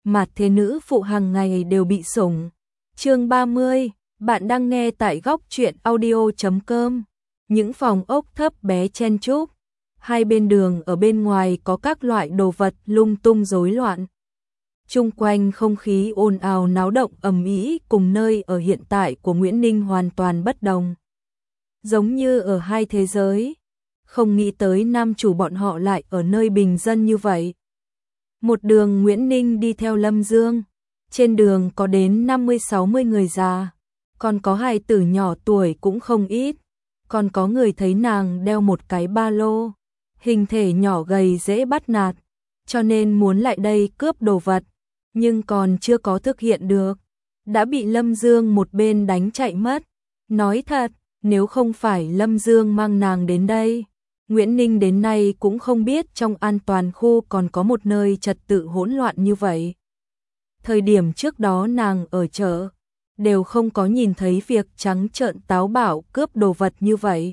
mà thế nữ phụ hàng ngày đều bị sủng. Chương 30, bạn đang nghe tại góc truyện audio.com. Những phòng ốc thấp bé chen chúc, hai bên đường ở bên ngoài có các loại đồ vật lung tung rối loạn. Chung quanh không khí ồn ào náo động ầm ĩ cùng nơi ở hiện tại của Nguyễn Ninh hoàn toàn bất đồng. Giống như ở hai thế giới, không nghĩ tới nam chủ bọn họ lại ở nơi bình dân như vậy. Một đường Nguyễn Ninh đi theo Lâm Dương, trên đường có đến 50-60 người già, còn có hài tử nhỏ tuổi cũng không ít, còn có người thấy nàng đeo một cái ba lô, hình thể nhỏ gầy dễ bắt nạt, cho nên muốn lại đây cướp đồ vật, nhưng còn chưa có thực hiện được, đã bị Lâm Dương một bên đánh chạy mất. Nói thật, nếu không phải Lâm Dương mang nàng đến đây, Nguyễn Ninh đến nay cũng không biết trong an toàn khu còn có một nơi trật tự hỗn loạn như vậy. Thời điểm trước đó nàng ở chợ, đều không có nhìn thấy việc trắng trợn táo bạo cướp đồ vật như vậy.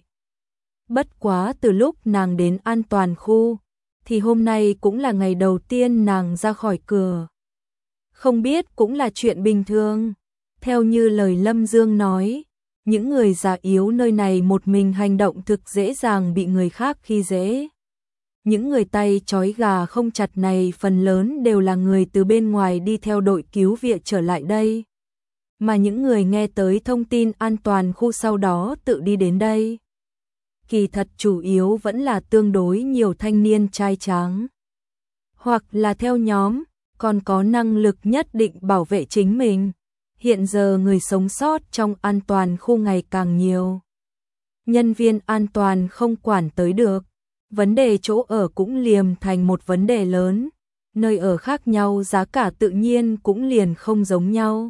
Bất quá từ lúc nàng đến an toàn khu, thì hôm nay cũng là ngày đầu tiên nàng ra khỏi cửa. Không biết cũng là chuyện bình thường. Theo như lời Lâm Dương nói, những người già yếu nơi này một mình hành động thực dễ dàng bị người khác khi dễ. Những người tay trói gà không chặt này phần lớn đều là người từ bên ngoài đi theo đội cứu viện trở lại đây. Mà những người nghe tới thông tin an toàn khu sau đó tự đi đến đây. Kỳ thật chủ yếu vẫn là tương đối nhiều thanh niên trai tráng. Hoặc là theo nhóm, còn có năng lực nhất định bảo vệ chính mình. Hiện giờ người sống sót trong an toàn khu ngày càng nhiều. Nhân viên an toàn không quản tới được. Vấn đề chỗ ở cũng liềm thành một vấn đề lớn. Nơi ở khác nhau giá cả tự nhiên cũng liền không giống nhau.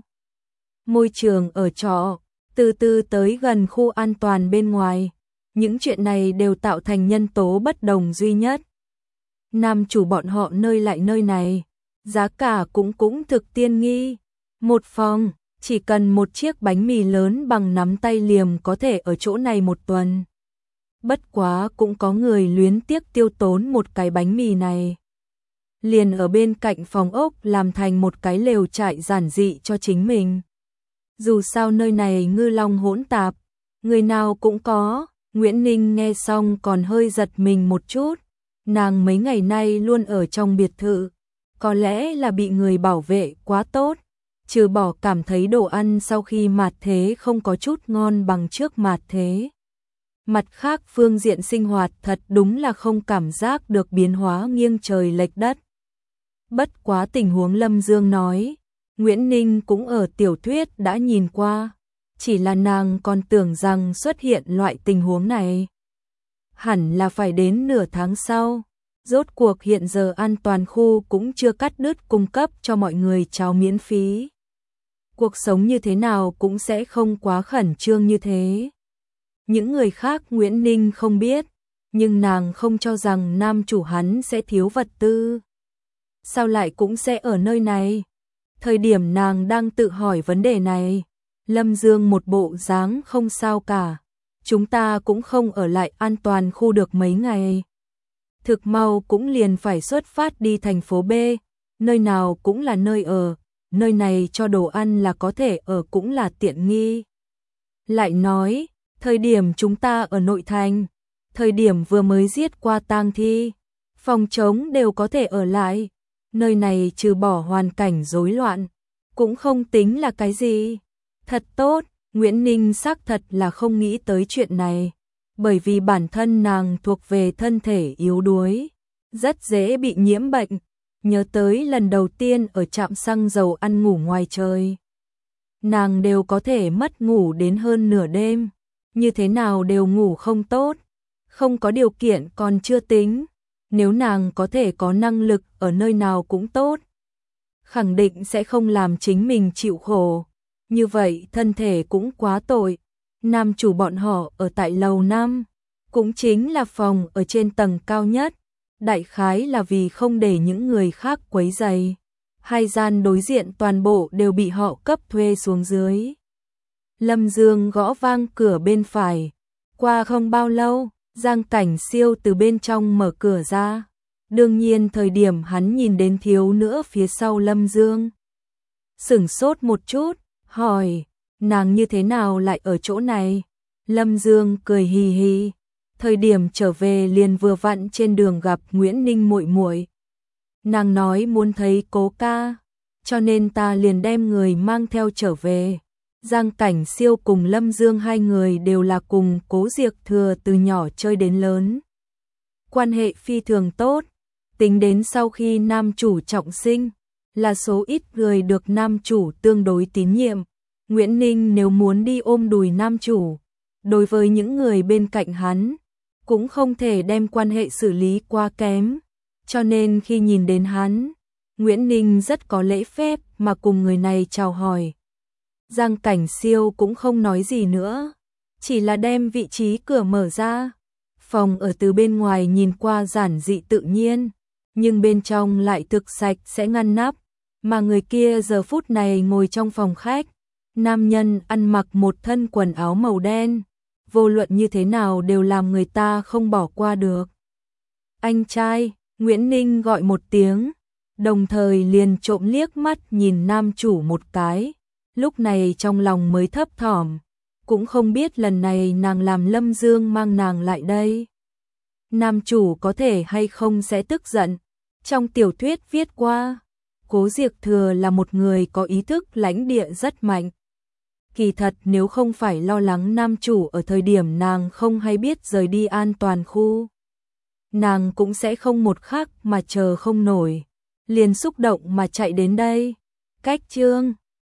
Môi trường ở trọ, từ từ tới gần khu an toàn bên ngoài. Những chuyện này đều tạo thành nhân tố bất đồng duy nhất. Nam chủ bọn họ nơi lại nơi này. Giá cả cũng thực tiên nghi. Một phòng, chỉ cần một chiếc bánh mì lớn bằng nắm tay liềm có thể ở chỗ này một tuần. Bất quá cũng có người luyến tiếc tiêu tốn một cái bánh mì này. Liền ở bên cạnh phòng ốc làm thành một cái lều trại giản dị cho chính mình. Dù sao nơi này ngư long hỗn tạp, người nào cũng có. Nguyễn Ninh nghe xong còn hơi giật mình một chút. Nàng mấy ngày nay luôn ở trong biệt thự. Có lẽ là bị người bảo vệ quá tốt. Trừ bỏ cảm thấy đồ ăn sau khi mạt thế không có chút ngon bằng trước mạt thế. Mặt khác phương diện sinh hoạt thật đúng là không cảm giác được biến hóa nghiêng trời lệch đất. Bất quá tình huống Lâm Dương nói, Nguyễn Ninh cũng ở tiểu thuyết đã nhìn qua, chỉ là nàng còn tưởng rằng xuất hiện loại tình huống này. Hẳn là phải đến nửa tháng sau. Rốt cuộc hiện giờ an toàn khu cũng chưa cắt đứt cung cấp cho mọi người cháo miễn phí. Cuộc sống như thế nào cũng sẽ không quá khẩn trương như thế. Những người khác Nguyễn Ninh không biết, nhưng nàng không cho rằng nam chủ hắn sẽ thiếu vật tư. Sao lại cũng sẽ ở nơi này? Thời điểm nàng đang tự hỏi vấn đề này, Lâm Dương một bộ dáng không sao cả. Chúng ta cũng không ở lại an toàn khu được mấy ngày. Thực mau cũng liền phải xuất phát đi thành phố B, nơi nào cũng là nơi ở, nơi này cho đồ ăn là có thể ở cũng là tiện nghi. Lại nói, thời điểm chúng ta ở nội thành, thời điểm vừa mới giết qua tang thi, phòng trống đều có thể ở lại, nơi này trừ bỏ hoàn cảnh rối loạn, cũng không tính là cái gì. Thật tốt, Nguyễn Ninh xác thật là không nghĩ tới chuyện này. Bởi vì bản thân nàng thuộc về thân thể yếu đuối, rất dễ bị nhiễm bệnh. Nhớ tới lần đầu tiên ở trạm xăng dầu ăn ngủ ngoài trời, nàng đều có thể mất ngủ đến hơn nửa đêm, như thế nào đều ngủ không tốt. Không có điều kiện còn chưa tính, nếu nàng có thể có năng lực ở nơi nào cũng tốt, khẳng định sẽ không làm chính mình chịu khổ. Như vậy thân thể cũng quá tội. Nam chủ bọn họ ở tại lầu 5, cũng chính là phòng ở trên tầng cao nhất, đại khái là vì không để những người khác quấy rầy. Hai gian đối diện toàn bộ đều bị họ cấp thuê xuống dưới. Lâm Dương gõ vang cửa bên phải, qua không bao lâu, Giang Cảnh Siêu từ bên trong mở cửa ra. Đương nhiên thời điểm hắn nhìn đến thiếu nữ phía sau Lâm Dương, sửng sốt một chút, hỏi, nàng như thế nào lại ở chỗ này? Lâm Dương cười hì hì, thời điểm trở về liền vừa vặn trên đường gặp Nguyễn Ninh muội muội. Nàng nói muốn thấy Cố ca, cho nên ta liền đem người mang theo trở về. Giang Cảnh Siêu cùng Lâm Dương hai người đều là cùng Cố Diệc Thừa từ nhỏ chơi đến lớn. Quan hệ phi thường tốt, tính đến sau khi nam chủ trọng sinh, là số ít người được nam chủ tương đối tín nhiệm. Nguyễn Ninh nếu muốn đi ôm đùi nam chủ, đối với những người bên cạnh hắn, cũng không thể đem quan hệ xử lý quá kém. Cho nên khi nhìn đến hắn, Nguyễn Ninh rất có lễ phép mà cùng người này chào hỏi. Giang Cảnh Siêu cũng không nói gì nữa, chỉ là đem vị trí cửa mở ra. Phòng ở từ bên ngoài nhìn qua giản dị tự nhiên, nhưng bên trong lại thực sạch sẽ ngăn nắp, mà người kia giờ phút này ngồi trong phòng khách. Nam nhân ăn mặc một thân quần áo màu đen, vô luận như thế nào đều làm người ta không bỏ qua được. Anh trai, Nguyễn Ninh gọi một tiếng, đồng thời liền trộm liếc mắt nhìn nam chủ một cái, lúc này trong lòng mới thấp thỏm, cũng không biết lần này nàng làm Lâm Dương mang nàng lại đây, nam chủ có thể hay không sẽ tức giận. Trong tiểu thuyết viết qua, Cố Diệc Thừa là một người có ý thức lãnh địa rất mạnh. Kỳ thật nếu không phải lo lắng nam chủ ở thời điểm nàng không hay biết rời đi an toàn khu, nàng cũng sẽ không một khắc mà chờ không nổi, liền xúc động mà chạy đến đây. Cách chương